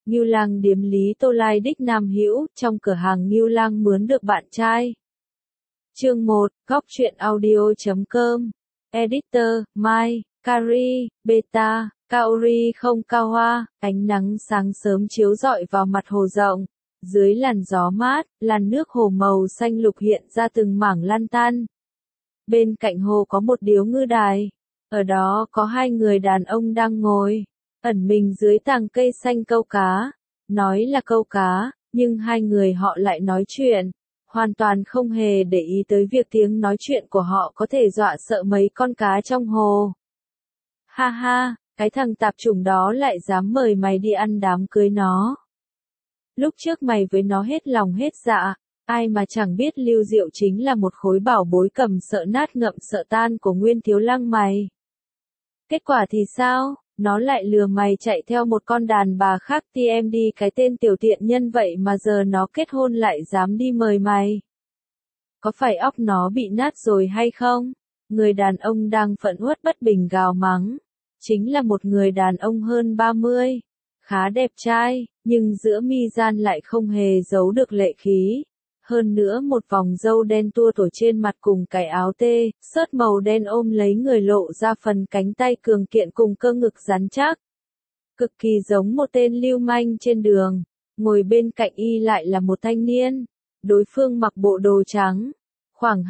Ngưu Lang điếm Lý Tô Lai đích Nam Hữu, trong cửa hàng Ngưu Lang mướn được bạn trai. Chương 1, góc truyện audio.com. Editor, Mai, Kari, Beta, Kaori không cao hoa, ánh nắng sáng sớm chiếu rọi vào mặt hồ rộng. Dưới làn gió mát, làn nước hồ màu xanh lục hiện ra từng mảng lan tan. Bên cạnh hồ có một điếu ngư đài. Ở đó có hai người đàn ông đang ngồi, ẩn mình dưới tàng cây xanh câu cá. Nói là câu cá, nhưng hai người họ lại nói chuyện, hoàn toàn không hề để ý tới việc tiếng nói chuyện của họ có thể dọa sợ mấy con cá trong hồ. Ha ha, cái thằng tạp chủng đó lại dám mời mày đi ăn đám cưới nó. Lúc trước mày với nó hết lòng hết dạ, ai mà chẳng biết Lưu Diệu chính là một khối bảo bối cầm sợ nát ngậm sợ tan của Nguyên Thiếu Lăng mày. Kết quả thì sao? Nó lại lừa mày chạy theo một con đàn bà khác TMD, cái tên tiểu tiện nhân vậy mà giờ nó kết hôn lại dám đi mời mày. Có phải óc nó bị nát rồi hay không? Người đàn ông đang phẫn uất bất bình gào mắng. Chính là một người đàn ông hơn 30. Khá đẹp trai, nhưng giữa mi gian lại không hề giấu được lệ khí. Hơn nữa một vòng râu đen tua thổi trên mặt cùng cái áo tê, sớt màu đen ôm lấy người lộ ra phần cánh tay cường kiện cùng cơ ngực rắn chắc. Cực kỳ giống một tên lưu manh trên đường. Ngồi bên cạnh y lại là một thanh niên. Đối phương mặc bộ đồ trắng, khoảng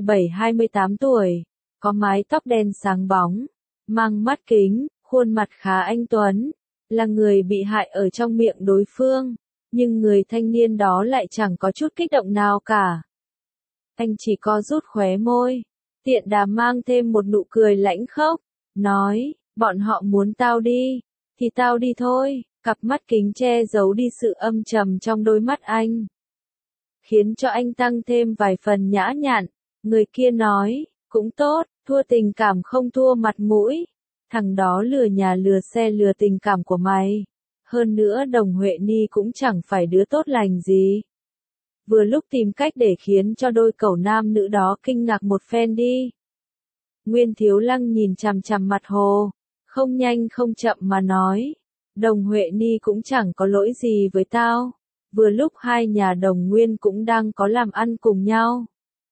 27-28 tuổi, có mái tóc đen sáng bóng, mang mắt kính, khuôn mặt khá anh tuấn, là người bị hại ở trong miệng đối phương. Nhưng người thanh niên đó lại chẳng có chút kích động nào cả. Anh chỉ co rút khóe môi, tiện đà mang thêm một nụ cười lãnh khốc, nói, bọn họ muốn tao đi, thì tao đi thôi. Cặp mắt kính che giấu đi sự âm trầm trong đôi mắt anh, khiến cho anh tăng thêm vài phần nhã nhặn. Người kia nói, cũng tốt, thua tình cảm không thua mặt mũi. Thằng đó lừa nhà lừa xe lừa tình cảm của mày. Hơn nữa Đồng Huệ Ni cũng chẳng phải đứa tốt lành gì. Vừa lúc tìm cách để khiến cho đôi cẩu nam nữ đó kinh ngạc một phen đi. Nguyên Thiếu Lăng nhìn chằm chằm mặt hồ, không nhanh không chậm mà nói. Đồng Huệ Ni cũng chẳng có lỗi gì với tao. Vừa lúc hai nhà Đồng Nguyên cũng đang có làm ăn cùng nhau.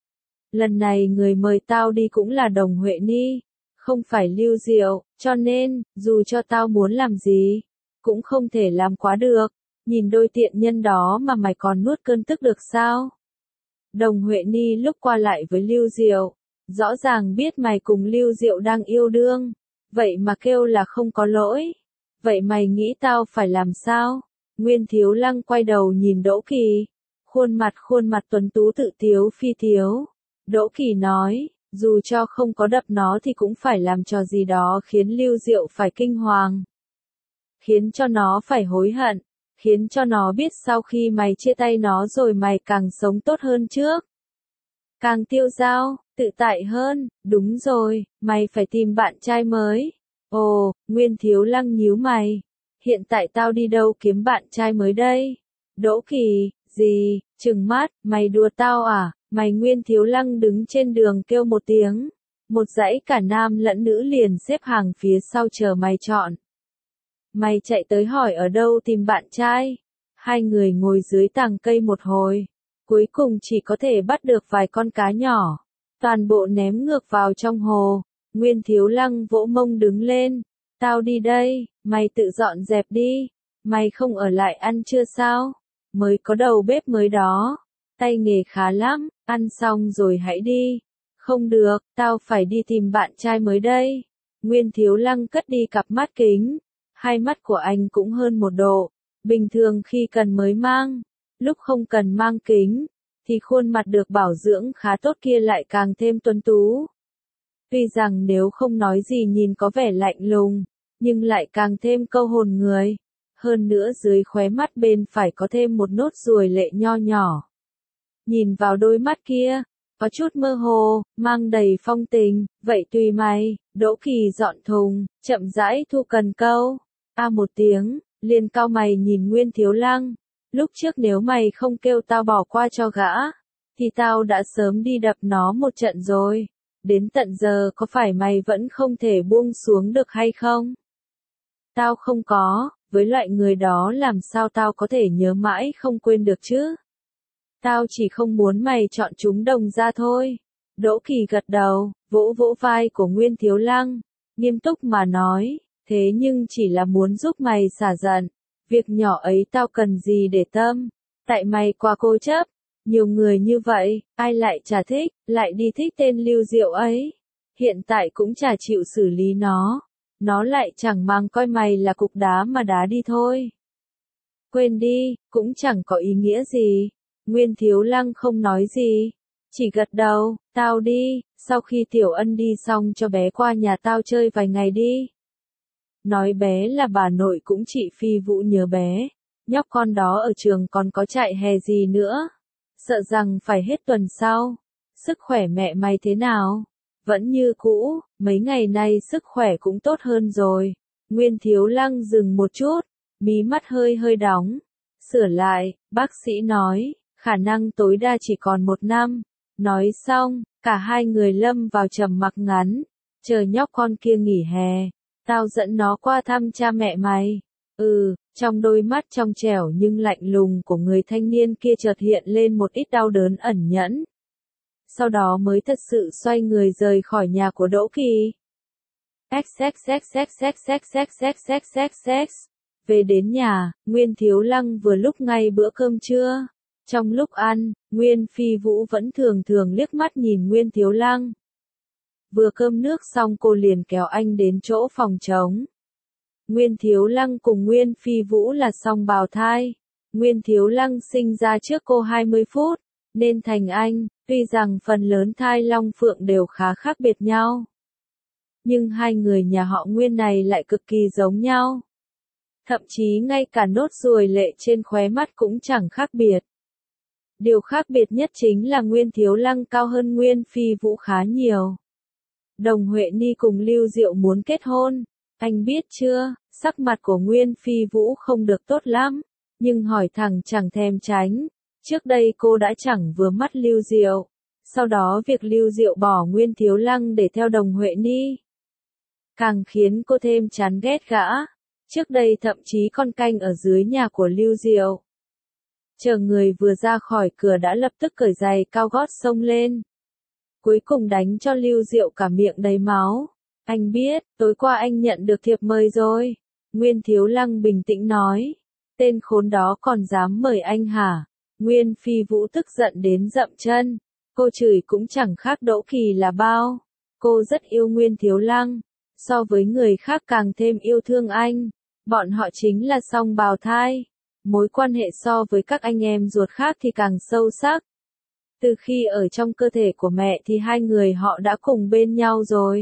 Lần này người mời tao đi cũng là Đồng Huệ Ni, không phải Lưu Diệu, cho nên, dù cho tao muốn làm gì, cũng không thể làm quá được. Nhìn đôi tiện nhân đó mà mày còn nuốt cơn tức được sao? Đồng Huệ Ni lúc qua lại với Lưu Diệu, rõ ràng biết mày cùng Lưu Diệu đang yêu đương, vậy mà kêu là không có lỗi. Vậy mày nghĩ tao phải làm sao? Nguyên Thiếu Lăng quay đầu nhìn Đỗ Kỳ, khuôn mặt tuấn tú tự tiếu phi tiếu. Đỗ Kỳ nói, dù cho không có đập nó thì cũng phải làm trò gì đó khiến Lưu Diệu phải kinh hoàng. Khiến cho nó phải hối hận, khiến cho nó biết sau khi mày chia tay nó rồi mày càng sống tốt hơn trước. Càng tiêu dao, tự tại hơn, đúng rồi, mày phải tìm bạn trai mới. Ồ, Nguyên Thiếu Lăng nhíu mày, hiện tại tao đi đâu kiếm bạn trai mới đây? Đỗ Kỳ, gì, trừng mắt, mày đùa tao à? Mày Nguyên Thiếu Lăng đứng trên đường kêu một tiếng, một dãy cả nam lẫn nữ liền xếp hàng phía sau chờ mày chọn. Mày chạy tới hỏi ở đâu tìm bạn trai? Hai người ngồi dưới tàng cây một hồi, cuối cùng chỉ có thể bắt được vài con cá nhỏ, toàn bộ ném ngược vào trong hồ. Nguyên Thiếu Lăng vỗ mông đứng lên, tao đi đây, mày tự dọn dẹp đi, mày không ở lại ăn trưa sao? Mới có đầu bếp mới đó, tay nghề khá lắm, ăn xong rồi hãy đi. Không được, tao phải đi tìm bạn trai mới đây. Nguyên Thiếu Lăng cất đi cặp mắt kính, hai mắt của anh cũng hơn 1 độ, bình thường khi cần mới mang, lúc không cần mang kính, thì khuôn mặt được bảo dưỡng khá tốt kia lại càng thêm tuấn tú. Tuy rằng nếu không nói gì nhìn có vẻ lạnh lùng, nhưng lại càng thêm câu hồn người. Hơn nữa dưới khóe mắt bên phải có thêm một nốt ruồi lệ nho nhỏ. Nhìn vào đôi mắt kia, có chút mơ hồ, mang đầy phong tình, vậy tùy mày. Đỗ Kỳ dọn thùng, chậm rãi thu cần câu. Một tiếng, liền cau mày nhìn Nguyên Thiếu Lăng. Lúc trước nếu mày không kêu tao bỏ qua cho gã, thì tao đã sớm đi đập nó một trận rồi. Đến tận giờ có phải mày vẫn không thể buông xuống được hay không? Tao không có, với loại người đó làm sao tao có thể nhớ mãi không quên được chứ? Tao chỉ không muốn mày chọn chúng đồng ra thôi. Đỗ Kỳ gật đầu, vỗ vỗ vai của Nguyên Thiếu Lăng, nghiêm túc mà nói, thế nhưng chỉ là muốn giúp mày xả giận. Việc nhỏ ấy tao cần gì để tâm, tại mày quá cố chấp. Nhiều người như vậy, ai lại chả thích, lại đi thích tên Lưu Diệu ấy. Hiện tại cũng chả chịu xử lý nó lại chẳng mang coi mày là cục đá mà đá đi thôi. Quên đi, cũng chẳng có ý nghĩa gì. Nguyên Thiếu Lăng không nói gì, chỉ gật đầu, tao đi, sau khi Tiểu Ân đi xong cho bé qua nhà tao chơi vài ngày đi. Nói bé là bà nội cũng chị Phi Vũ nhớ bé, nhóc con đó ở trường còn có chạy hè gì nữa. Sợ rằng phải hết tuần sau. Sức khỏe mẹ mày thế nào? Vẫn như cũ, mấy ngày nay sức khỏe cũng tốt hơn rồi. Nguyên Thiếu Lăng dừng một chút, mí mắt hơi hơi đóng. Sửa lại, bác sĩ nói, khả năng tối đa chỉ còn 1 năm. Nói xong, cả hai người lâm vào trầm mặc ngắn. Chờ nhóc con kia nghỉ hè, tao dẫn nó qua thăm cha mẹ mày. Trong đôi mắt trong trẻo nhưng lạnh lùng của người thanh niên kia chợt hiện lên một ít đau đớn ẩn nhẫn. Sau đó mới thật sự xoay người rời khỏi nhà của Đỗ Kỳ. Về đến nhà, Nguyên Thiếu Lăng vừa lúc ngay bữa cơm trưa. Trong lúc ăn, Nguyên Phi Vũ vẫn thường thường liếc mắt nhìn Nguyên Thiếu Lăng. Vừa cơm nước xong cô liền kéo anh đến chỗ phòng trống. Nguyên Thiếu Lăng cùng Nguyên Phi Vũ là song bào thai. Nguyên Thiếu Lăng sinh ra trước cô 20 phút, nên thành anh, tuy rằng phần lớn thai long phượng đều khá khác biệt nhau. Nhưng hai người nhà họ Nguyên này lại cực kỳ giống nhau. Thậm chí ngay cả nốt ruồi lệ trên khóe mắt cũng chẳng khác biệt. Điều khác biệt nhất chính là Nguyên Thiếu Lăng cao hơn Nguyên Phi Vũ khá nhiều. Đồng Huệ Ni cùng Lưu Diệu muốn kết hôn. Anh biết chưa, sắc mặt của Nguyên Phi Vũ không được tốt lắm, nhưng hỏi thẳng chẳng thèm tránh. Trước đây cô đã chẳng vừa mắt Lưu Diệu, sau đó việc Lưu Diệu bỏ Nguyên Thiếu Lăng để theo Đồng Huệ Ni càng khiến cô thêm chán ghét gã. Trước đây thậm chí còn canh ở dưới nhà của Lưu Diệu. Chờ người vừa ra khỏi cửa đã lập tức cởi giày cao gót xông lên. Cuối cùng đánh cho Lưu Diệu cả miệng đầy máu. Anh biết, tối qua anh nhận được thiệp mời rồi. Nguyên Thiếu Lăng bình tĩnh nói. Tên khốn đó còn dám mời anh hả? Nguyên Phi Vũ tức giận đến dậm chân. Cô chửi cũng chẳng khác Đỗ Kỳ là bao. Cô rất yêu Nguyên Thiếu Lăng. So với người khác càng thêm yêu thương anh. Bọn họ chính là song bào thai. Mối quan hệ so với các anh em ruột khác thì càng sâu sắc. Từ khi ở trong cơ thể của mẹ thì hai người họ đã cùng bên nhau rồi.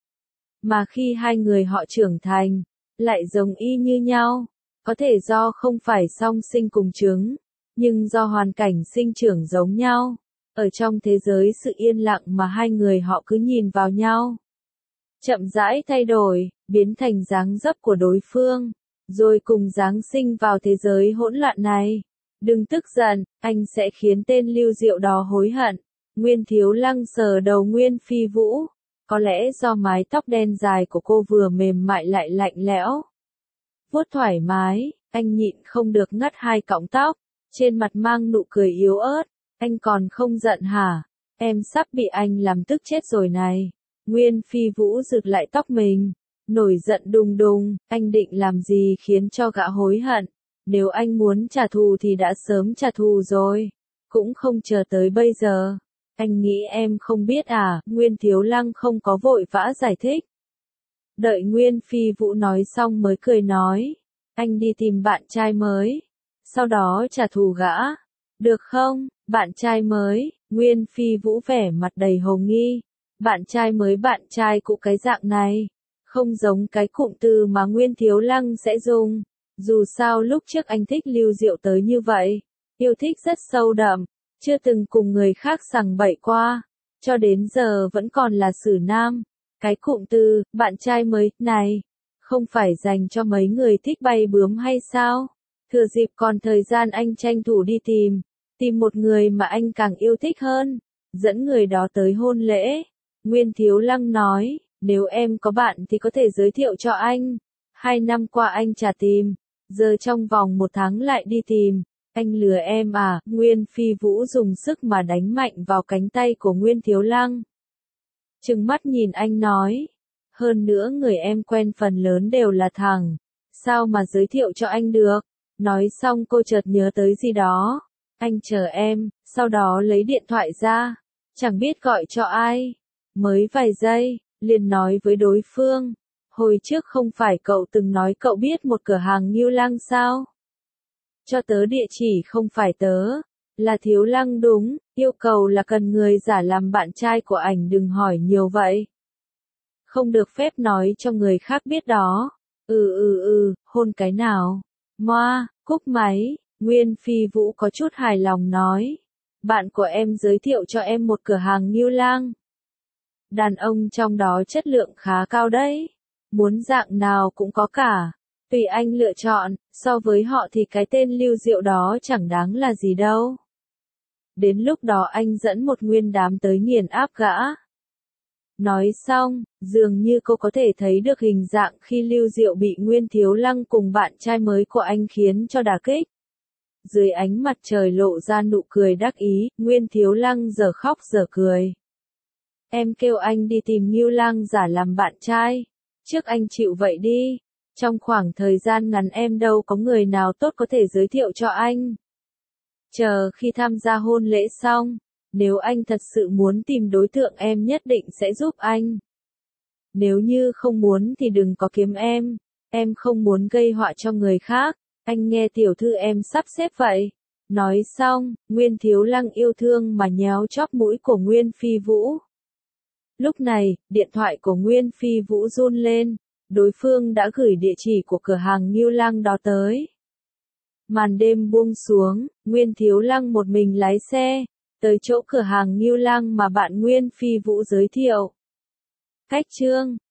Mà khi hai người họ trưởng thành, lại giống y như nhau. Có thể do không phải song sinh cùng trứng, nhưng do hoàn cảnh sinh trưởng giống nhau. Ở trong thế giới sự yên lặng mà hai người họ cứ nhìn vào nhau. Chậm rãi thay đổi, biến thành dáng dấp của đối phương, rồi cùng giáng sinh vào thế giới hỗn loạn này. Đừng tức giận, anh sẽ khiến tên Lưu Diệu đó hối hận. Nguyên Thiếu Lăng sờ đầu Nguyên Phi Vũ. Có lẽ do mái tóc đen dài của cô vừa mềm mại lại lạnh lẽo. Vuốt thoải mái, anh nhịn không được ngắt hai cọng tóc, trên mặt mang nụ cười yếu ớt. Anh còn không giận hả? Em sắp bị anh làm tức chết rồi này. Nguyên Phi Vũ rực lại tóc mình, nổi giận đùng đùng. Anh định làm gì khiến cho gã hối hận? Nếu anh muốn trả thù thì đã sớm trả thù rồi, cũng không chờ tới bây giờ. Anh nghĩ em không biết à? Nguyên Thiếu Lăng không có vội vã giải thích. Đợi Nguyên Phi Vũ nói xong mới cười nói, anh đi tìm bạn trai mới, sau đó trả thù gã, được không? Bạn trai mới? Nguyên Phi Vũ vẻ mặt đầy hồ nghi. Bạn trai cũ cái dạng này, không giống cái cụm từ mà Nguyên Thiếu Lăng sẽ dùng. Dù sao lúc trước anh thích Lưu Diệu tới như vậy, yêu thích rất sâu đậm, chưa từng cùng người khác sằng bậy qua, cho đến giờ vẫn còn là xử nam. Cái cụm từ, bạn trai mới, này, không phải dành cho mấy người thích bay bướm hay sao? Thừa dịp còn thời gian anh tranh thủ đi tìm một người mà anh càng yêu thích hơn, dẫn người đó tới hôn lễ. Nguyên Thiếu Lăng nói, nếu em có bạn thì có thể giới thiệu cho anh. 2 năm qua anh chả tìm giờ trong vòng 1 tháng lại đi tìm, anh lừa em à, Nguyên Phi Vũ dùng sức mà đánh mạnh vào cánh tay của Nguyên Thiếu Lăng. Trừng mắt nhìn anh nói, hơn nữa người em quen phần lớn đều là thằng, sao mà giới thiệu cho anh được, nói xong cô chợt nhớ tới gì đó, anh chờ em, sau đó lấy điện thoại ra, chẳng biết gọi cho ai, mới vài giây, liền nói với đối phương, hồi trước không phải cậu từng nói cậu biết một cửa hàng Ngưu Lăng sao? Cho tớ địa chỉ không phải tớ, là Thiếu Lăng đúng, yêu cầu là cần người giả làm bạn trai của ảnh đừng hỏi nhiều vậy. Không được phép nói cho người khác biết đó. Hôn cái nào? Moa, cúp máy, Nguyên Phi Vũ có chút hài lòng nói. Bạn của em giới thiệu cho em một cửa hàng Ngưu Lang. Đàn ông trong đó chất lượng khá cao đấy. Muốn dạng nào cũng có cả. Tùy anh lựa chọn, so với họ thì cái tên Lưu Diệu đó chẳng đáng là gì đâu. Đến lúc đó anh dẫn một nguyên đám tới nghiền áp gã. Nói xong, dường như cô có thể thấy được hình dạng khi Lưu Diệu bị Nguyên Thiếu Lăng cùng bạn trai mới của anh khiến cho đả kích. Dưới ánh mặt trời lộ ra nụ cười đắc ý, Nguyên Thiếu Lăng giờ khóc giờ cười. Em kêu anh đi tìm Ngưu Lang giả làm bạn trai. Trước anh chịu vậy đi. Trong khoảng thời gian ngắn em đâu có người nào tốt có thể giới thiệu cho anh. Chờ khi tham gia hôn lễ xong, nếu anh thật sự muốn tìm đối tượng em nhất định sẽ giúp anh. Nếu như không muốn thì đừng có kiếm em không muốn gây họa cho người khác, anh nghe tiểu thư em sắp xếp vậy. Nói xong, Nguyên Thiếu Lăng yêu thương mà nhéo chóp mũi của Nguyên Phi Vũ. Lúc này, điện thoại của Nguyên Phi Vũ run lên, đối phương đã gửi địa chỉ của cửa hàng Ngưu Lang đó tới. Màn đêm buông xuống, Nguyên Thiếu Lăng một mình lái xe, tới chỗ cửa hàng Ngưu Lang mà bạn Nguyên Phi Vũ giới thiệu. Cách chương